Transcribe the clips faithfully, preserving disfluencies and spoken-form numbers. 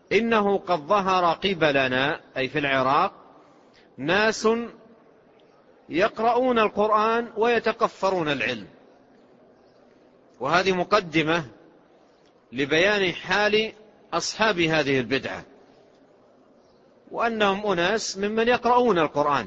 إنه قد ظهر قبلنا أي في العراق ناس يقرؤون القرآن ويتقفرون العلم. وهذه مقدمة لبيان حال أصحاب هذه البدعة، وأنهم أناس ممن يقرؤون القرآن،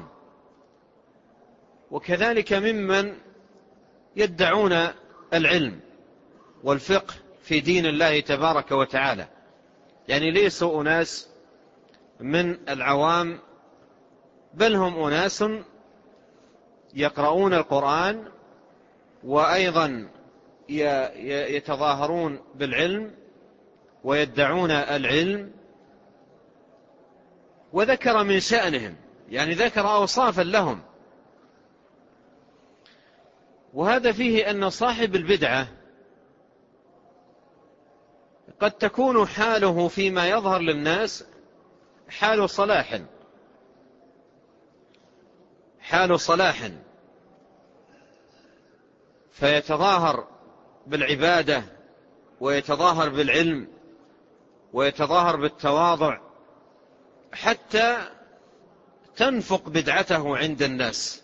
وكذلك ممن يدعون العلم والفقه في دين الله تبارك وتعالى، يعني ليسوا أناس من العوام، بل هم أناس يقرؤون القرآن وأيضا يتظاهرون بالعلم ويدعون العلم. وذكر من شأنهم، يعني ذكر أوصافا لهم، وهذا فيه أن صاحب البدعة قد تكون حاله فيما يظهر للناس حال صلاح حال صلاح فيتظاهر بالعبادة ويتظاهر بالعلم ويتظاهر بالتواضع حتى تنفق بدعته عند الناس.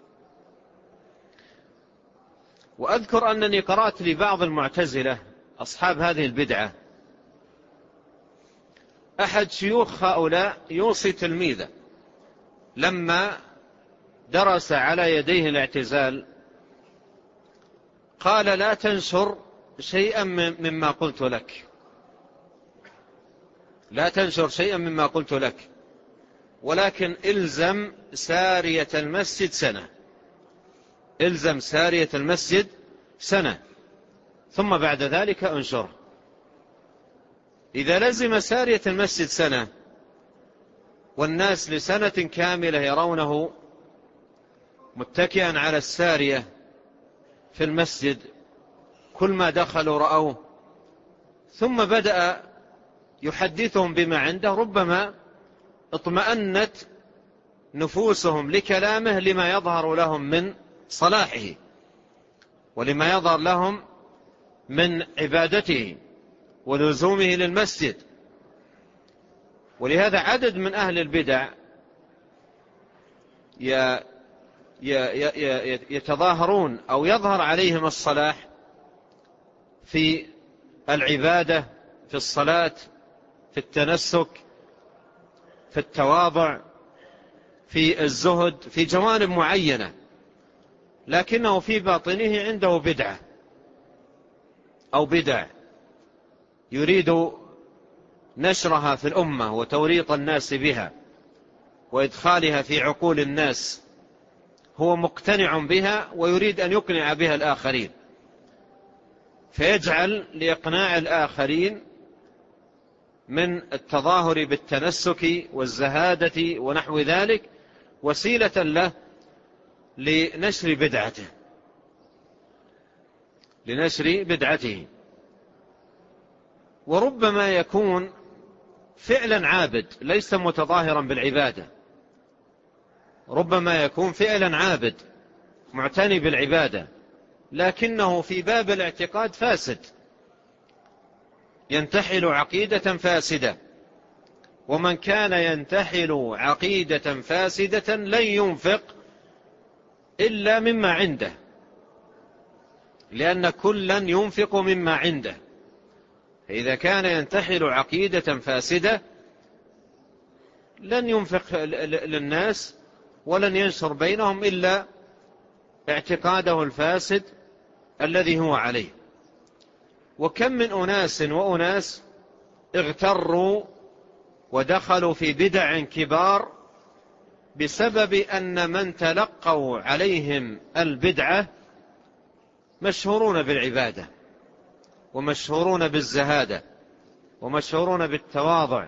وأذكر أنني قرأت لبعض المعتزلة أصحاب هذه البدعة، أحد شيوخ هؤلاء يوصي تلميذه لما درس على يديه الاعتزال، قال: لا تنشر شيئا مما قلت لك، لا تنشر شيئا مما قلت لك، ولكن إلزم سارية المسجد سنة، إلزم سارية المسجد سنة ثم بعد ذلك انشر. إذا لزم سارية المسجد سنة والناس لسنة كاملة يرونه متكئا على السارية في المسجد، كل ما دخلوا رأوه، ثم بدأ يحدثهم بما عنده، ربما اطمأنت نفوسهم لكلامه لما يظهر لهم من صلاحه ولما يظهر لهم من عبادته ولزومه للمسجد. ولهذا عدد من أهل البدع يتظاهرون أو يظهر عليهم الصلاح في العبادة، في الصلاة، في التنسك، في التواضع، في الزهد، في جوانب معينة، لكنه في باطنه عنده بدعة أو بدع يريد نشرها في الأمة وتوريط الناس بها وإدخالها في عقول الناس، هو مقتنع بها ويريد أن يقنع بها الآخرين، فيجعل لإقناع الآخرين من التظاهر بالتنسك والزهادة ونحو ذلك وسيلة له لنشر بدعته لنشر بدعته وربما يكون فعلا عابد ليس متظاهرا بالعبادة، ربما يكون فعلا عابد معتني بالعبادة، لكنه في باب الاعتقاد فاسد، ينتحل عقيدة فاسدة، ومن كان ينتحل عقيدة فاسدة لن ينفق إلا مما عنده، لأن كلا ينفق مما عنده. فإذا كان ينتحل عقيدة فاسدة لن ينفق للناس ولن ينشر بينهم إلا اعتقاده الفاسد الذي هو عليه. وكم من أناس وأناس اغتروا ودخلوا في بدع كبار بسبب أن من تلقوا عليهم البدعة مشهورون بالعبادة ومشهورون بالزهادة ومشهورون بالتواضع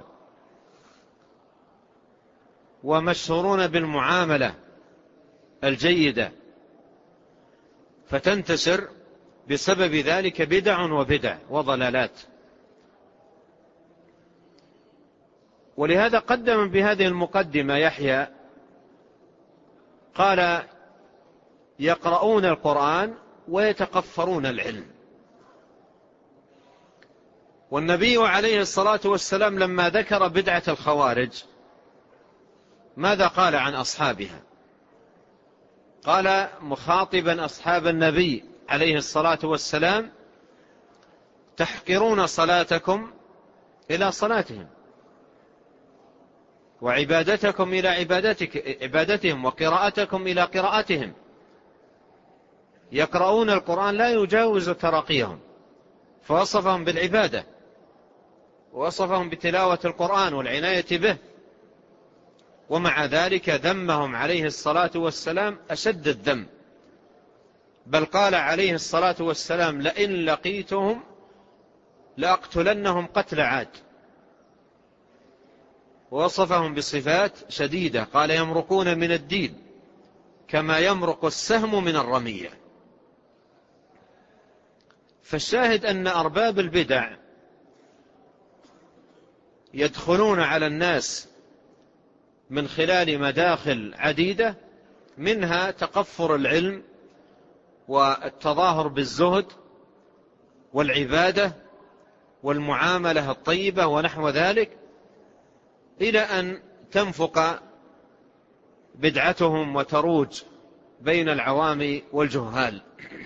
ومشهورون بالمعاملة الجيدة، فتنتشر بسبب ذلك بدع وبدع وضلالات. ولهذا قدم بهذه المقدمة يحيى قال: يقرؤون القرآن ويتقفرون العلم. والنبي عليه الصلاة والسلام لما ذكر بدعة الخوارج ماذا قال عن أصحابها؟ قال مخاطبا أصحاب النبي عليه الصلاة والسلام: تحقرون صلاتكم إلى صلاتهم، وعبادتكم إلى عبادتك عبادتهم، وقراءتكم إلى قراءتهم. يقرؤون القرآن لا يجاوز تراقيهم، فوصفهم بالعبادة، ووصفهم بتلاوة القرآن والعناية به، ومع ذلك ذمهم عليه الصلاة والسلام أشد الذم، بل قال عليه الصلاة والسلام: لئن لقيتهم لأقتلنهم قتل عاد. ووصفهم بصفات شديدة، قال: يمرقون من الدين كما يمرق السهم من الرمية. فالشاهد أن أرباب البدع يدخلون على الناس من خلال مداخل عديدة، منها تقفر العلم والتظاهر بالزهد والعبادة والمعاملة الطيبة ونحو ذلك، إلى أن تنفق بدعتهم وتروج بين العوام والجهال.